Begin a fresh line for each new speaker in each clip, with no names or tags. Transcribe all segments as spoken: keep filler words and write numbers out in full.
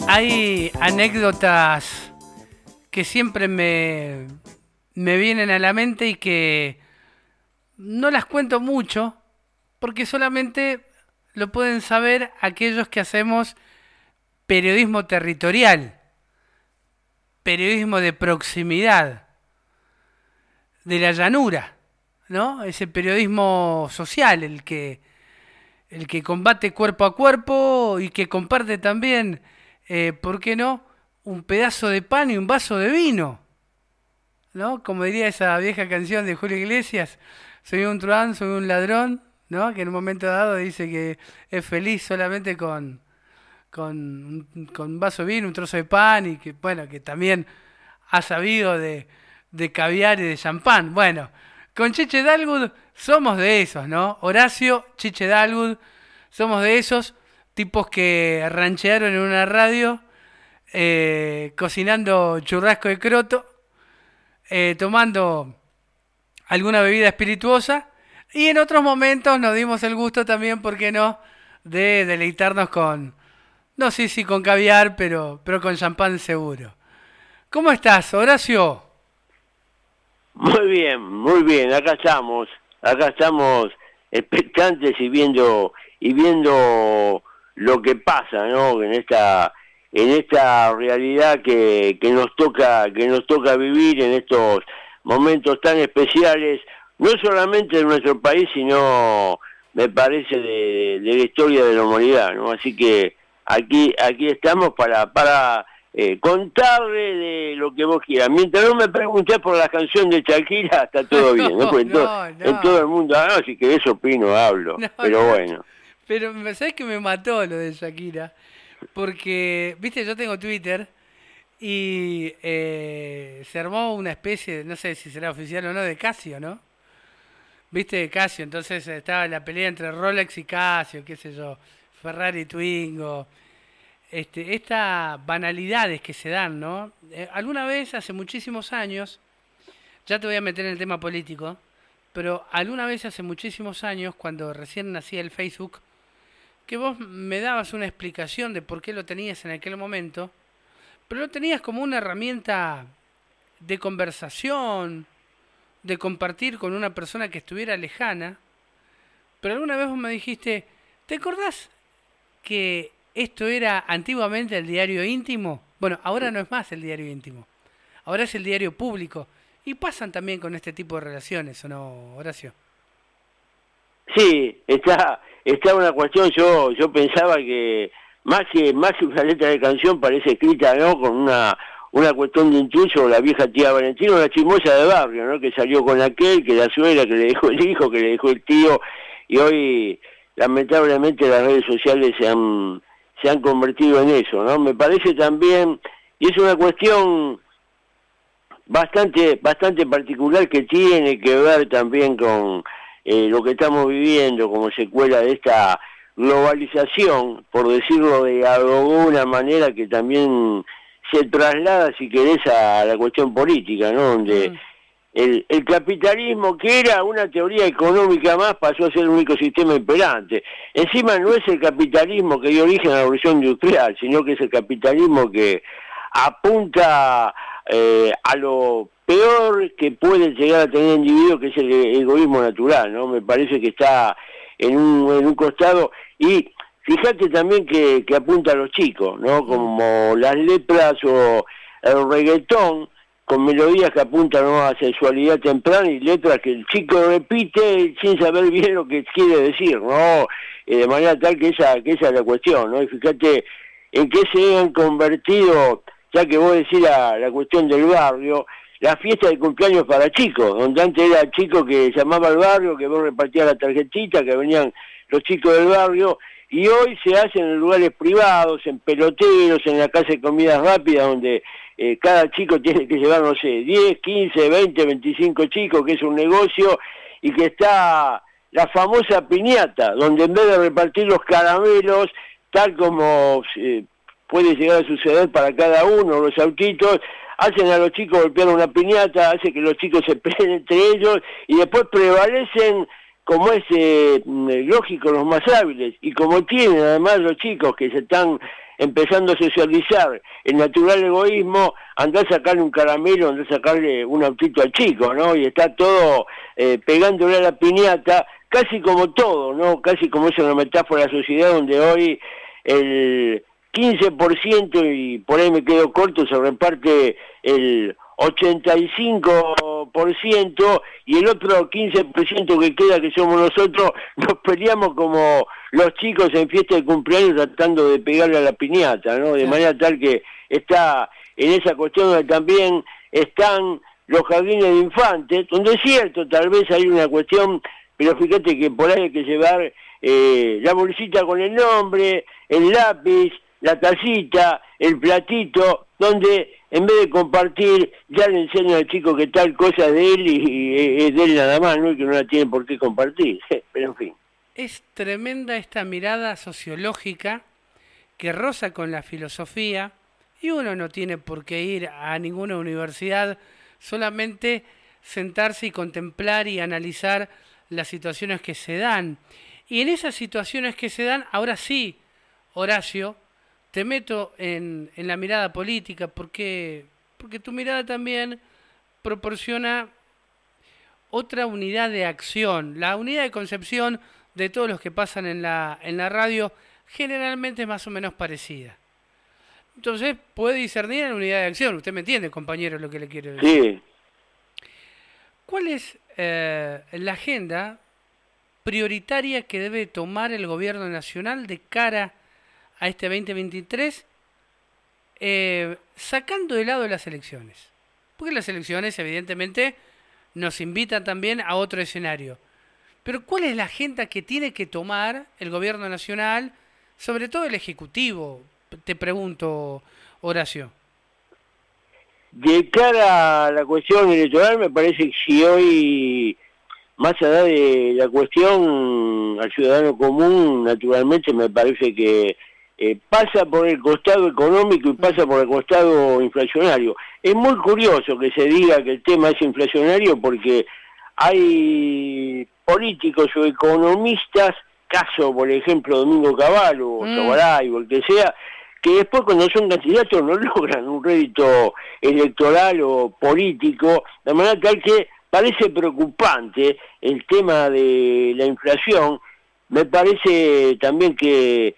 Hay anécdotas que siempre me, me vienen a la mente y que no las cuento mucho porque solamente lo pueden saber aquellos que hacemos periodismo territorial, periodismo de proximidad, de la llanura, ¿no? Ese periodismo social, el que, el que combate cuerpo a cuerpo y que comparte también, eh, ¿por qué no?, un pedazo de pan y un vaso de vino, ¿no? Como diría esa vieja canción de Julio Iglesias, soy un truán, soy un ladrón, ¿no? Que en un momento dado dice que es feliz solamente con, con, un- con un vaso de vino, un trozo de pan y que, bueno, que también ha sabido de, de caviar y de champán. Bueno, con Chiche Dalwood somos de esos, ¿no? Horacio, Chiche Dalwood, somos de esos tipos que ranchearon en una radio eh, cocinando churrasco de croto, eh, tomando alguna bebida espirituosa y en otros momentos nos dimos el gusto también, ¿por qué no?, de deleitarnos con, no sé si con caviar, pero, pero con champán seguro. ¿Cómo estás, Horacio?
Muy bien, muy bien, acá estamos, acá estamos expectantes y viendo y viendo lo que pasa, ¿no? En esta en esta realidad que, que nos toca que nos toca vivir en estos momentos tan especiales, no solamente de nuestro país, sino me parece de, de la historia de la humanidad, ¿no? Así que aquí aquí estamos para para eh, contarle de lo que vos quieras. Mientras no me preguntés por la canción de Shakira, está todo bien, ¿no?
No,
Porque en, to-
no,
en todo
no,
el mundo, ah, no, si querés opino, hablo,
no,
pero
no.
bueno.
Pero ¿sabes que me mató lo de Shakira? Porque, viste, yo tengo Twitter y eh, se armó una especie, de, no sé si será oficial o no, de Casio, ¿no? Viste, de Casio, entonces estaba la pelea entre Rolex y Casio, qué sé yo, Ferrari y Twingo, este, estas banalidades que se dan, ¿no? Eh, alguna vez, hace muchísimos años, ya te voy a meter en el tema político, pero alguna vez hace muchísimos años, cuando recién nacía el Facebook, que vos me dabas una explicación de por qué lo tenías en aquel momento, pero lo tenías como una herramienta de conversación, de compartir con una persona que estuviera lejana, pero alguna vez vos me dijiste, ¿te acordás que esto era antiguamente el diario íntimo? Bueno, ahora no es más el diario íntimo, ahora es el diario público. Y pasan también con este tipo de relaciones, ¿o no, Horacio?
Sí, está está una cuestión, yo yo pensaba que más que más que una letra de canción parece escrita, ¿no? Con una una cuestión de intruso, la vieja tía Valentina, una chismosa de barrio, ¿no? Que salió con aquel, que la suegra, que le dejó el hijo, que le dejó el tío, y hoy lamentablemente las redes sociales se han se han convertido en eso, ¿no? Me parece también, y es una cuestión bastante bastante particular que tiene que ver también con eh, lo que estamos viviendo como secuela de esta globalización, por decirlo de alguna manera, que también se traslada, si querés, a la cuestión política, ¿no? Donde
Mm,
el, el capitalismo, que era una teoría económica más, pasó a ser el único sistema imperante. Encima no es el capitalismo que dio origen a la revolución industrial, sino que es el capitalismo que apunta eh, a lo peor que puede llegar a tener el individuo, que es el egoísmo natural, ¿no? Me parece que está en un, en un costado, y fíjate también que, que apunta a los chicos, ¿no?
mm.
Como las letras o el reggaetón, con melodías que apuntan, ¿no?, a sexualidad temprana, y letras que el chico repite sin saber bien lo que quiere decir, ¿no? Eh, de manera tal que esa, que esa es la cuestión, ¿no? Y fíjate en qué se han convertido, ya que vos decís la, la cuestión del barrio, la fiesta de cumpleaños para chicos, donde antes era el chico que llamaba al barrio, que vos repartías la tarjetita, que venían los chicos del barrio, y hoy se hacen en lugares privados, en peloteros, en la casa de comidas rápidas, donde eh, cada chico tiene que llevar, no sé, diez, quince, veinte, veinticinco chicos, que es un negocio, y que está la famosa piñata, donde en vez de repartir los caramelos, tal como eh, puede llegar a suceder para cada uno, los autitos, hacen a los chicos golpear una piñata, hace que los chicos se peleen entre ellos, y después prevalecen, como es eh, lógico, los más hábiles, y como tienen además los chicos que se están empezando a socializar el natural egoísmo, andá a sacarle un caramelo, andá a sacarle un autito al chico, ¿no? Y está todo eh, pegándole a la piñata, casi como todo, ¿no? Casi como es una metáfora de la sociedad donde hoy el quince por ciento, y por ahí me quedo corto, se reparte el ochenta y cinco por ciento, y el otro quince por ciento que queda, que somos nosotros, nos peleamos como los chicos en fiesta de cumpleaños tratando de pegarle a la piñata, ¿no? De manera tal que está en esa cuestión donde también están los jardines de infantes, donde es cierto, tal vez hay una cuestión, pero fíjate que por ahí hay que llevar eh, la bolsita con el nombre, el lápiz, la tacita, el platito, donde en vez de compartir, ya le enseñan al chico que tal cosa es de él y, y es de él nada más, ¿no? Y que no la tiene por qué compartir, pero en fin.
Es tremenda esta mirada sociológica que roza con la filosofía, y uno no tiene por qué ir a ninguna universidad, solamente sentarse y contemplar y analizar las situaciones que se dan. Y en esas situaciones que se dan, ahora sí, Horacio, te meto en, en la mirada política, porque, porque tu mirada también proporciona otra unidad de acción. La unidad de concepción de todos los que pasan en la, en la radio generalmente es más o menos parecida. Entonces puede discernir en la unidad de acción. Usted me entiende, compañero, lo que le quiero decir.
Sí.
¿Cuál es eh, la agenda prioritaria que debe tomar el gobierno nacional de cara a este veinte veintitrés, eh, sacando de lado las elecciones? Porque las elecciones, evidentemente, nos invitan también a otro escenario. Pero ¿cuál es la agenda que tiene que tomar el gobierno nacional, sobre todo el Ejecutivo? Te pregunto, Horacio.
De cara a la cuestión electoral, me parece que si hoy, más allá de la cuestión al ciudadano común, naturalmente me parece que eh, pasa por el costado económico y pasa por el costado inflacionario. Es muy curioso que se diga que el tema es inflacionario porque hay políticos o economistas, caso por ejemplo Domingo Cavallo o Sobaray o el que sea, que después cuando son candidatos no logran un rédito electoral o político, de manera tal que parece preocupante el tema de la inflación. Me parece también que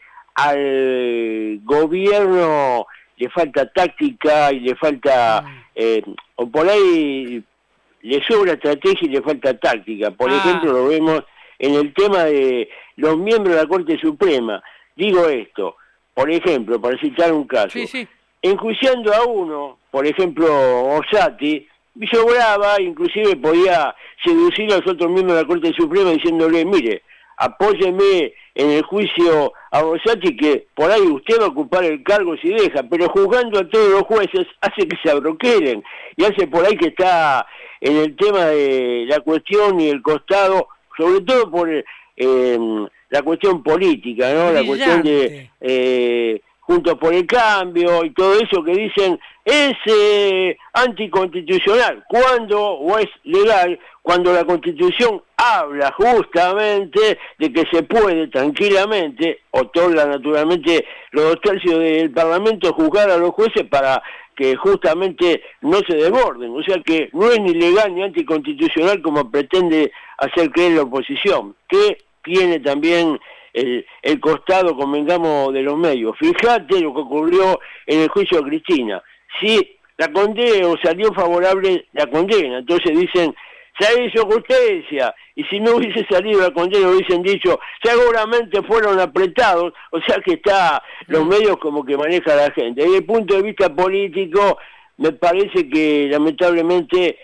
al gobierno le falta táctica y le falta, eh, o por ahí le sobra estrategia y le falta táctica. Por ah. ejemplo, lo vemos en el tema de los miembros de la Corte Suprema. Digo esto, por ejemplo, para citar un caso,
sí, sí.
enjuiciando a uno, por ejemplo, Orsatti, sobraba, inclusive podía seducir a los otros miembros de la Corte Suprema diciéndole, mire, apóyeme en el juicio a Rosati, que por ahí usted va a ocupar el cargo si deja, pero juzgando a todos los jueces hace que se abroquelen, y hace por ahí que está en el tema de la cuestión y el costado, sobre todo por eh, la cuestión política, ¿no?
Brillante.
La cuestión de eh, Juntos por el Cambio y todo eso que dicen es eh, anticonstitucional, cuando, o es legal, cuando la Constitución habla justamente de que se puede tranquilamente, otorga naturalmente los dos tercios del Parlamento, juzgar a los jueces para que justamente no se desborden. O sea que no es ni legal ni anticonstitucional como pretende hacer creer la oposición, que tiene también el, el costado, convengamos, de los medios. Fíjate lo que ocurrió en el juicio de Cristina. Si la condena o salió favorable la condena, entonces dicen, se hizo justicia, y si no hubiese salido la condena hubiesen dicho, seguramente fueron apretados, o sea que está los medios como que maneja la gente. Desde el punto de vista político, me parece que lamentablemente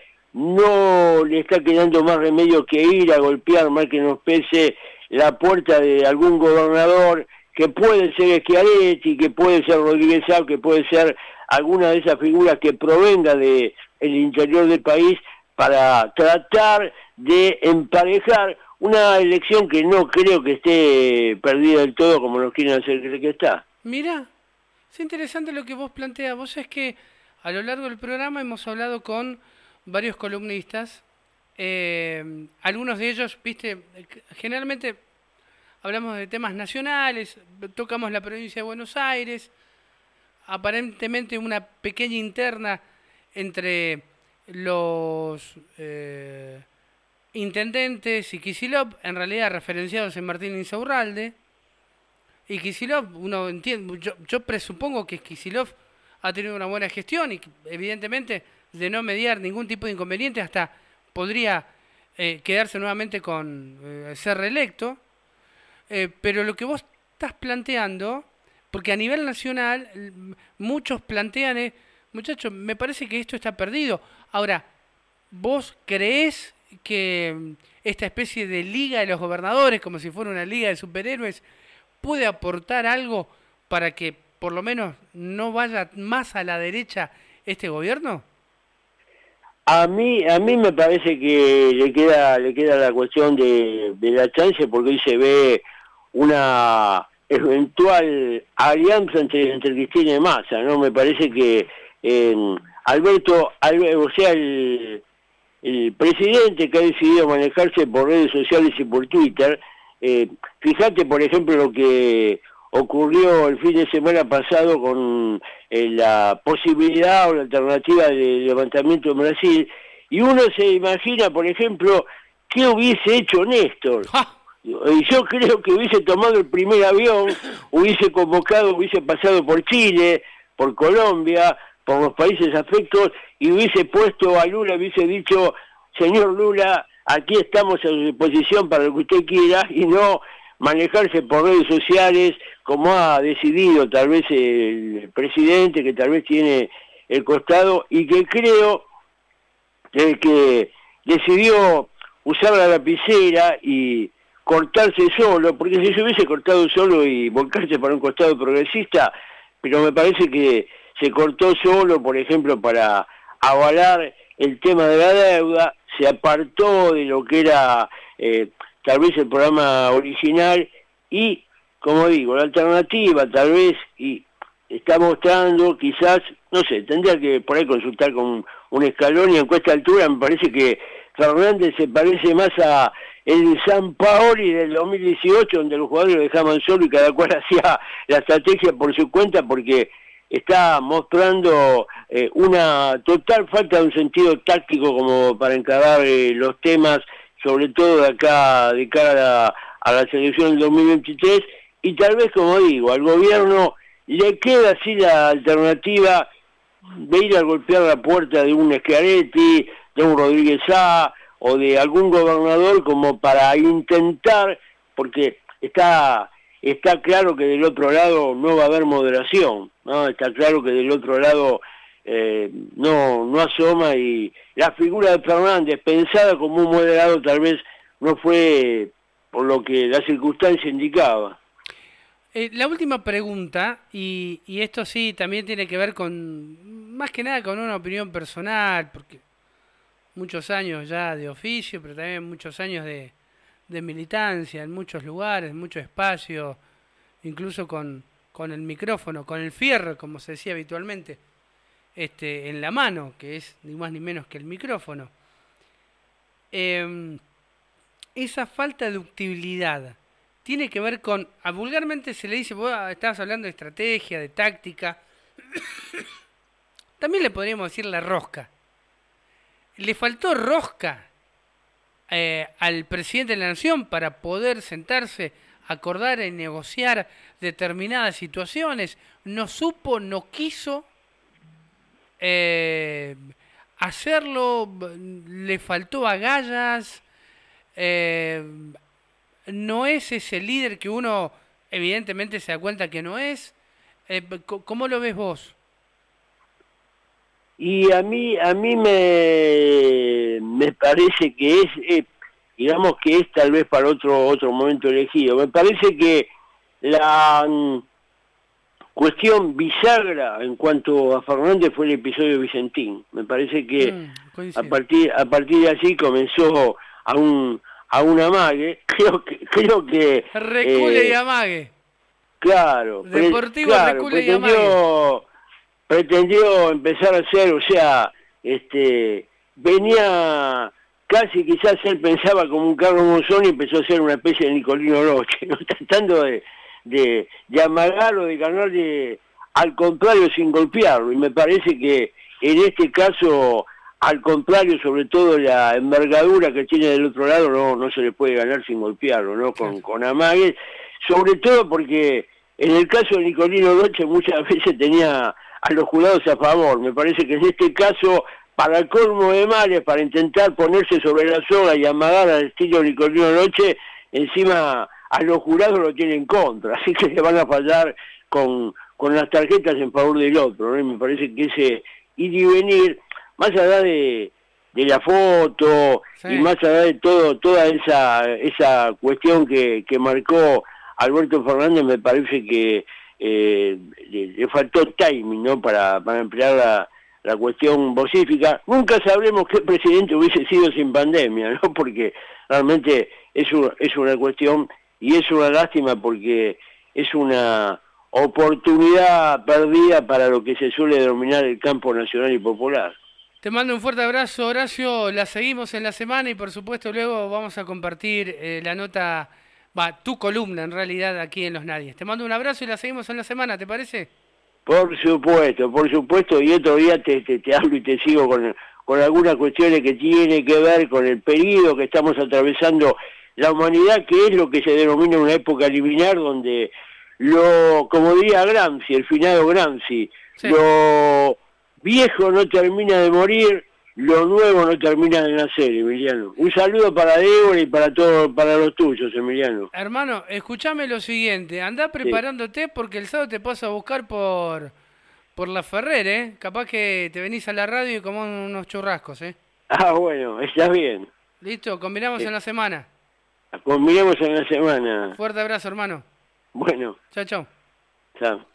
no le está quedando más remedio que ir a golpear, mal que nos pese, la puerta de algún gobernador, que puede ser Schiaretti, que puede ser Rodríguez Sá, que puede ser alguna de esas figuras que provenga de el interior del país, para tratar de emparejar una elección que no creo que esté perdida del todo como nos quieren hacer creer que está.
Mira, es interesante lo que vos planteas. Vos es que a lo largo del programa hemos hablado con varios columnistas, eh, algunos de ellos, viste, generalmente hablamos de temas nacionales, tocamos la provincia de Buenos Aires, aparentemente una pequeña interna entre los eh, intendentes y Kicillof, en realidad referenciados en Martín Insaurralde. Y Kicillof, uno entiende, yo, yo presupongo que Kicillof ha tenido una buena gestión y evidentemente de no mediar ningún tipo de inconveniente hasta podría eh, quedarse nuevamente con eh, ser reelecto. Eh, pero lo que vos estás planteando, porque a nivel nacional muchos plantean, eh, muchachos, me parece que esto está perdido. Ahora, ¿vos creés que esta especie de liga de los gobernadores, como si fuera una liga de superhéroes, puede aportar algo para que por lo menos no vaya más a la derecha este gobierno?
A mí, a mí me parece que le queda, le queda la cuestión de, de la chance, porque hoy se ve una eventual alianza entre, entre Cristina y Massa, ¿no? Me parece que eh, Alberto, Alberto, o sea, el, el presidente que ha decidido manejarse por redes sociales y por Twitter, eh, fíjate, por ejemplo, lo que ocurrió el fin de semana pasado con eh, la posibilidad o la alternativa de levantamiento en Brasil, y uno se imagina, por ejemplo, qué hubiese hecho Néstor. Y yo creo que hubiese tomado el primer avión, hubiese convocado, hubiese pasado por Chile, por Colombia, por los países afectos, y hubiese puesto a Lula, hubiese dicho, señor Lula, aquí estamos a su disposición para lo que usted quiera, y no manejarse por redes sociales como ha decidido tal vez el presidente, que tal vez tiene el costado, y que creo que, que decidió usar la lapicera y cortarse solo, porque si se hubiese cortado solo y volcarse para un costado progresista, pero me parece que se cortó solo, por ejemplo, para avalar el tema de la deuda, se apartó de lo que era eh, tal vez el programa original y, como digo, la alternativa tal vez, y está mostrando quizás, no sé, tendría que por ahí consultar con un escalón, y en esta altura me parece que Fernández se parece más a el San Paoli del dos mil dieciocho, donde los jugadores lo dejaban solo y cada cual hacía la estrategia por su cuenta, porque está mostrando eh, una total falta de un sentido táctico como para encarar eh, los temas, sobre todo de acá, de cara a la, a la selección del dos mil veintitrés, y tal vez, como digo, al gobierno le queda así la alternativa de ir a golpear la puerta de un Schiaretti, de un Rodríguez Sá, o de algún gobernador, como para intentar, porque está está claro que del otro lado no va a haber moderación, ¿no? Está claro que del otro lado eh, no no asoma, y la figura de Fernández, pensada como un moderado, tal vez no fue por lo que la circunstancia indicaba.
Eh, la última pregunta, y, y esto sí también tiene que ver con, más que nada con una opinión personal, porque muchos años ya de oficio, pero también muchos años de, de militancia en muchos lugares, en muchos espacios, incluso con, con el micrófono, con el fierro, como se decía habitualmente, este, en la mano, que es ni más ni menos que el micrófono. Eh, esa falta de ductibilidad tiene que ver con, a vulgarmente se le dice, vos estabas hablando de estrategia, de táctica, también le podríamos decir la rosca. Le faltó rosca eh, al presidente de la Nación para poder sentarse, acordar y negociar determinadas situaciones. No supo, no quiso eh, hacerlo, le faltó agallas, eh, no es ese líder que uno evidentemente se da cuenta que no es. Eh, ¿Cómo lo ves vos?
Y a mí a mí me, me parece que es, eh, digamos que es tal vez para otro otro momento elegido. Me parece que la um, cuestión bisagra en cuanto a Fernández fue el episodio Vicentín. Me parece que mm, a partir a partir de allí comenzó a un a un amague. Creo que creo que
recule eh, y amague.
Claro.
Deportivo
pre, claro,
recule y amague.
Pretendió empezar a hacer, o sea, este, venía casi, quizás él pensaba como un Carlos Monzón y empezó a ser una especie de Nicolino Roche, ¿no? Tratando de, de, de amagar o de ganarle al contrario sin golpearlo, y me parece que en este caso, al contrario, sobre todo la envergadura que tiene del otro lado, no, no se le puede ganar sin golpearlo, ¿no? Con, con amagues, sobre todo porque en el caso de Nicolino Dolce muchas veces tenía a los jurados a favor. Me parece que en este caso, para el colmo de males, para intentar ponerse sobre la soga y amagar al estilo Nicolino Dolce, encima a los jurados lo tienen en contra, así que le van a fallar con, con las tarjetas en favor del otro, ¿no? Y me parece que ese ir y venir, más allá de, de la foto, sí, y más allá de todo, toda esa esa cuestión que, que marcó Alberto Fernández, me parece que eh, le, le faltó timing, ¿no? Para, para emplear la, la cuestión vocífica. Nunca sabremos qué presidente hubiese sido sin pandemia, ¿no? Porque realmente es, un, es una cuestión, y es una lástima porque es una oportunidad perdida para lo que se suele denominar el campo nacional y popular.
Te mando un fuerte abrazo, Horacio, la seguimos en la semana y por supuesto luego vamos a compartir eh, la nota, va, tu columna en realidad aquí en Los Nadies. Te mando un abrazo y la seguimos en la semana, ¿te parece?
Por supuesto, por supuesto, y otro día te, te, te hablo y te sigo con, con algunas cuestiones que tienen que ver con el periodo que estamos atravesando la humanidad, que es lo que se denomina una época liminar, donde lo, como diría Gramsci, el finado Gramsci, sí, lo viejo no termina de morir, lo nuevo no termina de nacer, Emiliano. Un saludo para Débora y para todos, para los tuyos, Emiliano.
Hermano, escúchame lo siguiente, andá preparándote, sí, porque el sábado te paso a buscar por por la Ferrer, ¿eh? Capaz que te venís a la radio y comés unos churrascos, ¿eh?
Ah, bueno, está bien.
Listo, combinamos sí. en la semana.
Combinamos en la semana.
Fuerte abrazo, hermano.
Bueno.
Chao, chao.
Chao.